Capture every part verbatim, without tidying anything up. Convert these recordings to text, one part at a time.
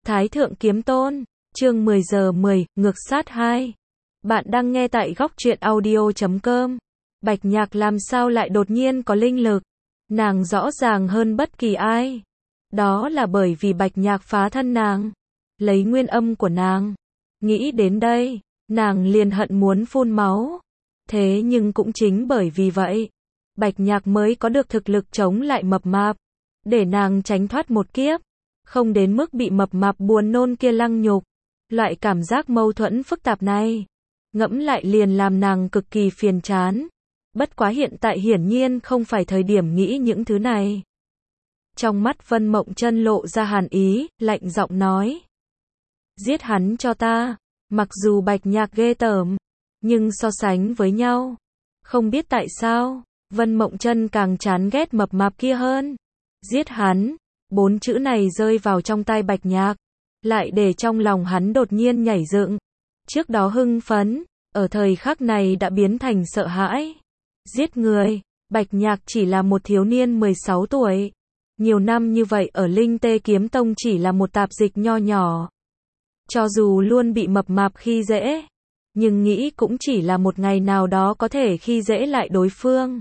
Thái thượng kiếm tôn, chương mười giờ mười, ngược sát hai. Bạn đang nghe tại góc truyện audio chấm com. Bạch Nhạc làm sao lại đột nhiên có linh lực? Nàng rõ ràng hơn bất kỳ ai. Đó là bởi vì Bạch Nhạc phá thân nàng, lấy nguyên âm của nàng. Nghĩ đến đây, nàng liền hận muốn phun máu. Thế nhưng cũng chính bởi vì vậy, Bạch Nhạc mới có được thực lực chống lại mập mạp, để nàng tránh thoát một kiếp, không đến mức bị mập mạp buồn nôn kia lăng nhục. Loại cảm giác mâu thuẫn phức tạp này, ngẫm lại liền làm nàng cực kỳ phiền chán. Bất quá hiện tại hiển nhiên không phải thời điểm nghĩ những thứ này. Trong mắt Vân Mộng Chân lộ ra hàn ý, lạnh giọng nói: giết hắn cho ta. Mặc dù Bạch Nhạc ghê tởm, nhưng so sánh với nhau, không biết tại sao, Vân Mộng Chân càng chán ghét mập mạp kia hơn. Giết hắn, bốn chữ này rơi vào trong tai Bạch Nhạc, lại để trong lòng hắn đột nhiên nhảy dựng. Trước đó hưng phấn, ở thời khắc này đã biến thành sợ hãi. Giết người, Bạch Nhạc chỉ là một thiếu niên mười sáu tuổi. Nhiều năm như vậy ở Linh Tê Kiếm Tông chỉ là một tạp dịch nho nhỏ. Cho dù luôn bị mập mạp khi dễ, nhưng nghĩ cũng chỉ là một ngày nào đó có thể khi dễ lại đối phương.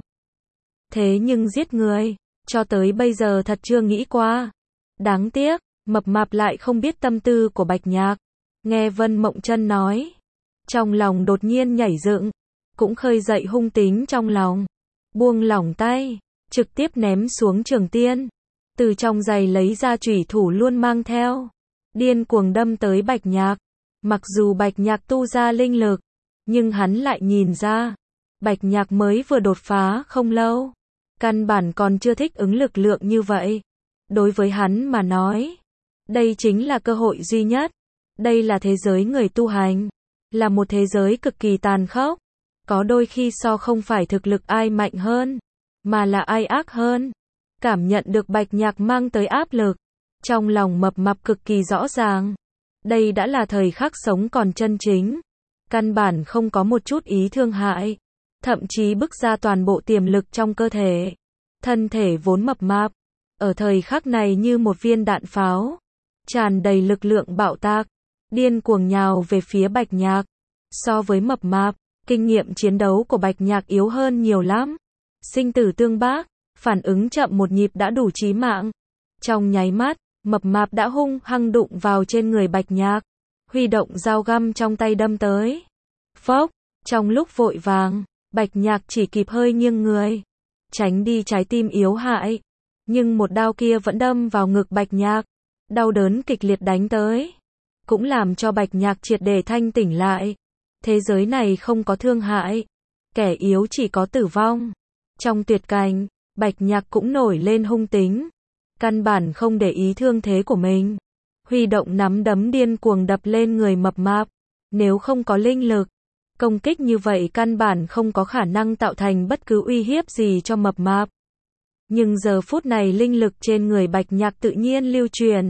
Thế nhưng giết người, cho tới bây giờ thật chưa nghĩ qua. Đáng tiếc, mập mạp lại không biết tâm tư của Bạch Nhạc. Nghe Vân Mộng Chân nói, trong lòng đột nhiên nhảy dựng, cũng khơi dậy hung tính trong lòng. Buông lỏng tay, trực tiếp ném xuống trường tiên, từ trong giày lấy ra chủy thủ luôn mang theo, điên cuồng đâm tới Bạch Nhạc. Mặc dù Bạch Nhạc tu ra linh lực, nhưng hắn lại nhìn ra, Bạch Nhạc mới vừa đột phá không lâu, căn bản còn chưa thích ứng lực lượng như vậy. Đối với hắn mà nói, đây chính là cơ hội duy nhất. Đây là thế giới người tu hành, là một thế giới cực kỳ tàn khốc. Có đôi khi so không phải thực lực ai mạnh hơn, mà là ai ác hơn. Cảm nhận được Bạch Nhạc mang tới áp lực, trong lòng mập mạp cực kỳ rõ ràng. Đây đã là thời khắc sống còn chân chính, căn bản không có một chút ý thương hại, thậm chí bức ra toàn bộ tiềm lực trong cơ thể. Thân thể vốn mập mạp, ở thời khắc này như một viên đạn pháo, tràn đầy lực lượng bạo tạc, điên cuồng nhào về phía Bạch Nhạc. So với mập mạp, kinh nghiệm chiến đấu của Bạch Nhạc yếu hơn nhiều lắm. Sinh tử tương bác, phản ứng chậm một nhịp đã đủ chí mạng. Trong nháy mắt, mập mạp đã hung hăng đụng vào trên người Bạch Nhạc, huy động dao găm trong tay đâm tới. Phốc, trong lúc vội vàng, Bạch Nhạc chỉ kịp hơi nghiêng người, tránh đi trái tim yếu hại, nhưng một đao kia vẫn đâm vào ngực Bạch Nhạc, đau đớn kịch liệt đánh tới, cũng làm cho Bạch Nhạc triệt để thanh tỉnh lại. Thế giới này không có thương hại, kẻ yếu chỉ có tử vong. Trong tuyệt cảnh, Bạch Nhạc cũng nổi lên hung tính, căn bản không để ý thương thế của mình, huy động nắm đấm điên cuồng đập lên người mập mạp. Nếu không có linh lực, công kích như vậy căn bản không có khả năng tạo thành bất cứ uy hiếp gì cho mập mạp. Nhưng giờ phút này linh lực trên người Bạch Nhạc tự nhiên lưu truyền,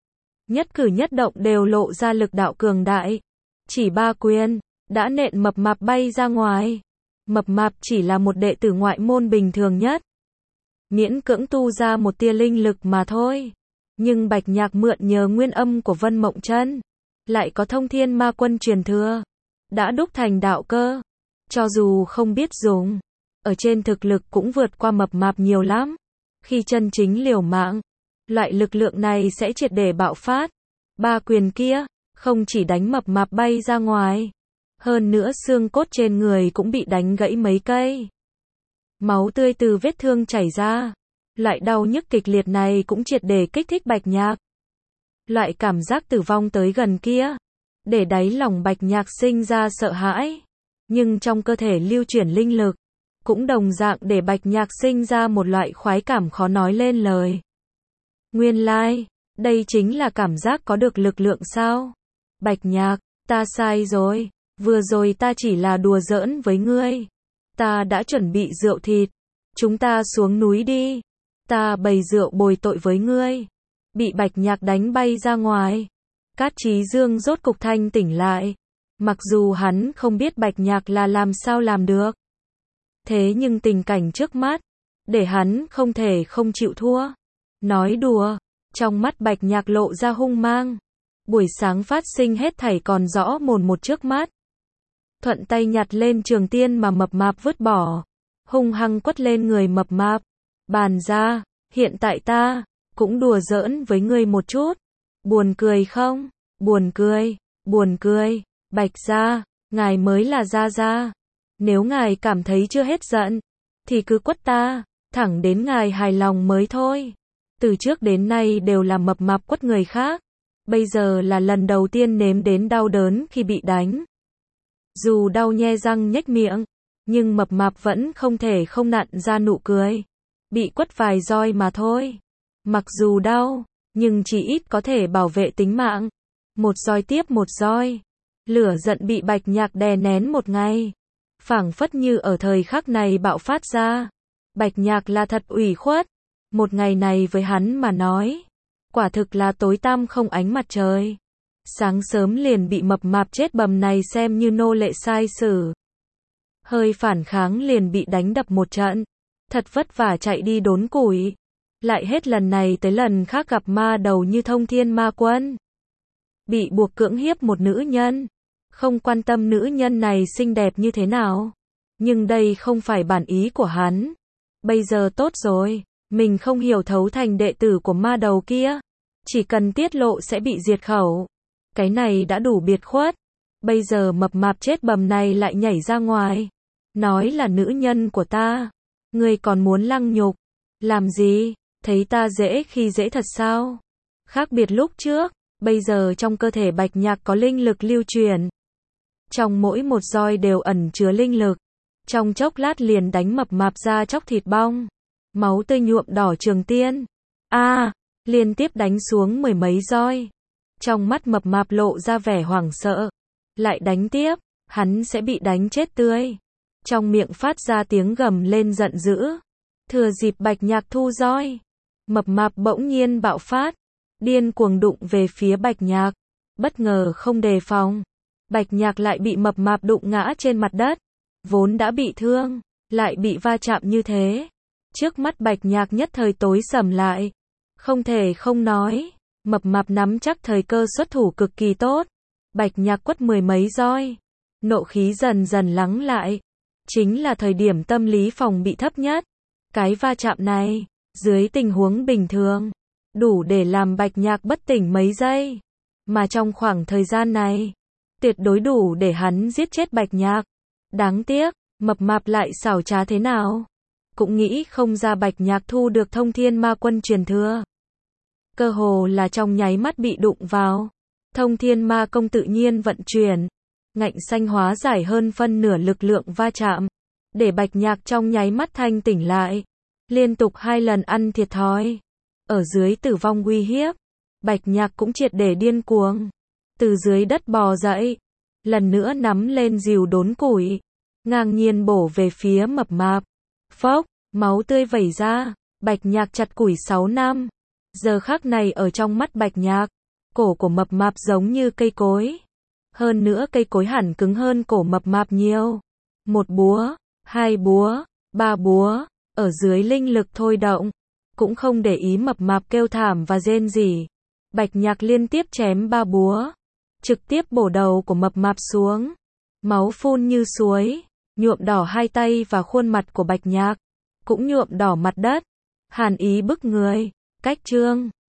nhất cử nhất động đều lộ ra lực đạo cường đại. Chỉ ba quyền, đã nện mập mạp bay ra ngoài. Mập mạp chỉ là một đệ tử ngoại môn bình thường nhất, miễn cưỡng tu ra một tia linh lực mà thôi. Nhưng Bạch Nhạc mượn nhờ nguyên âm của Vân Mộng Chân, lại có thông thiên ma quân truyền thừa, đã đúc thành đạo cơ. Cho dù không biết dùng, ở trên thực lực cũng vượt qua mập mạp nhiều lắm. Khi chân chính liều mạng, loại lực lượng này sẽ triệt để bạo phát. Ba quyền kia, không chỉ đánh mập mạp bay ra ngoài, hơn nữa xương cốt trên người cũng bị đánh gãy mấy cây. Máu tươi từ vết thương chảy ra. Loại đau nhức kịch liệt này cũng triệt để kích thích Bạch Nhạc. Loại cảm giác tử vong tới gần kia, để đáy lòng Bạch Nhạc sinh ra sợ hãi. Nhưng trong cơ thể lưu chuyển linh lực, cũng đồng dạng để Bạch Nhạc sinh ra một loại khoái cảm khó nói lên lời. Nguyên lai, like, đây chính là cảm giác có được lực lượng sao? Bạch Nhạc, ta sai rồi. Vừa rồi ta chỉ là đùa giỡn với ngươi. Ta đã chuẩn bị rượu thịt. Chúng ta xuống núi đi. Ta bày rượu bồi tội với ngươi. Bị Bạch Nhạc đánh bay ra ngoài, Cát Chí Dương rốt cục thanh tỉnh lại. Mặc dù hắn không biết Bạch Nhạc là làm sao làm được, thế nhưng tình cảnh trước mắt, để hắn không thể không chịu thua. Nói đùa, trong mắt Bạch Nhạc lộ ra hung mang. Buổi sáng phát sinh hết thảy còn rõ mồn một trước mắt. Thuận tay nhặt lên trường tiên mà mập mạp vứt bỏ, hung hăng quất lên người mập mạp. Bàn ra, hiện tại ta cũng đùa giỡn với ngươi một chút. Buồn cười không? Buồn cười, buồn cười. Bạch gia, ngài mới là gia gia. Nếu ngài cảm thấy chưa hết giận, thì cứ quất ta, thẳng đến ngài hài lòng mới thôi. Từ trước đến nay đều là mập mạp quất người khác. Bây giờ là lần đầu tiên nếm đến đau đớn khi bị đánh. Dù đau nhe răng nhếch miệng, nhưng mập mạp vẫn không thể không nặn ra nụ cười. Bị quất vài roi mà thôi. Mặc dù đau, nhưng chỉ ít có thể bảo vệ tính mạng. Một roi tiếp một roi. Lửa giận bị Bạch Nhạc đè nén một ngày. Phảng phất như ở thời khắc này bạo phát ra. Bạch Nhạc là thật ủy khuất. Một ngày này với hắn mà nói, quả thực là tối tăm không ánh mặt trời. Sáng sớm liền bị mập mạp chết bầm này xem như nô lệ sai xử. Hơi phản kháng liền bị đánh đập một trận. Thật vất vả chạy đi đốn củi. Lại hết lần này tới lần khác gặp ma đầu như Thông Thiên Ma Quân. Bị buộc cưỡng hiếp một nữ nhân. Không quan tâm nữ nhân này xinh đẹp như thế nào. Nhưng đây không phải bản ý của hắn. Bây giờ tốt rồi. Mình không hiểu thấu thành đệ tử của ma đầu kia. Chỉ cần tiết lộ sẽ bị diệt khẩu. Cái này đã đủ biệt khuất. Bây giờ mập mạp chết bầm này lại nhảy ra ngoài. Nói là nữ nhân của ta. Ngươi còn muốn lăng nhục. Làm gì? Thấy ta dễ khi dễ thật sao? Khác biệt lúc trước. Bây giờ trong cơ thể Bạch Nhạc có linh lực lưu truyền. Trong mỗi một roi đều ẩn chứa linh lực. Trong chốc lát liền đánh mập mạp ra chóc thịt bong. Máu tươi nhuộm đỏ trường tiên. A, à, liên tiếp đánh xuống mười mấy roi. Trong mắt mập mạp lộ ra vẻ hoảng sợ. Lại đánh tiếp, hắn sẽ bị đánh chết tươi. Trong miệng phát ra tiếng gầm lên giận dữ. Thừa dịp Bạch Nhạc thu roi, mập mạp bỗng nhiên bạo phát, điên cuồng đụng về phía Bạch Nhạc. Bất ngờ không đề phòng, Bạch Nhạc lại bị mập mạp đụng ngã trên mặt đất. Vốn đã bị thương, lại bị va chạm như thế. Trước mắt Bạch Nhạc nhất thời tối sầm lại. Không thể không nói, mập mạp nắm chắc thời cơ xuất thủ cực kỳ tốt. Bạch Nhạc quất mười mấy roi, nộ khí dần dần lắng lại. Chính là thời điểm tâm lý phòng bị thấp nhất. Cái va chạm này, dưới tình huống bình thường, đủ để làm Bạch Nhạc bất tỉnh mấy giây. Mà trong khoảng thời gian này, tuyệt đối đủ để hắn giết chết Bạch Nhạc. Đáng tiếc, mập mạp lại xảo trá thế nào. Cũng nghĩ không ra Bạch Nhạc thu được Thông Thiên Ma Quân truyền thừa. Cơ hồ là trong nháy mắt bị đụng vào. Thông Thiên Ma Công tự nhiên vận chuyển. Ngạnh xanh hóa giải hơn phân nửa lực lượng va chạm. Để Bạch Nhạc trong nháy mắt thanh tỉnh lại. Liên tục hai lần ăn thiệt thòi. Ở dưới tử vong uy hiếp, Bạch Nhạc cũng triệt để điên cuồng. Từ dưới đất bò dậy. Lần nữa nắm lên rìu đốn củi. Ngang nhiên bổ về phía mập mạp. Phốc, máu tươi vẩy ra. Bạch Nhạc chặt củi sáu năm. Giờ khắc này ở trong mắt Bạch Nhạc, cổ của mập mạp giống như cây cối. Hơn nữa cây cối hẳn cứng hơn cổ mập mạp nhiều. Một búa, hai búa, ba búa, ở dưới linh lực thôi động. Cũng không để ý mập mạp kêu thảm và rên rỉ. Bạch Nhạc liên tiếp chém ba búa. Trực tiếp bổ đầu của mập mạp xuống. Máu phun như suối. Nhuộm đỏ hai tay và khuôn mặt của Bạch Nhạc. Cũng nhuộm đỏ mặt đất. Hàn ý bức người. Cách chương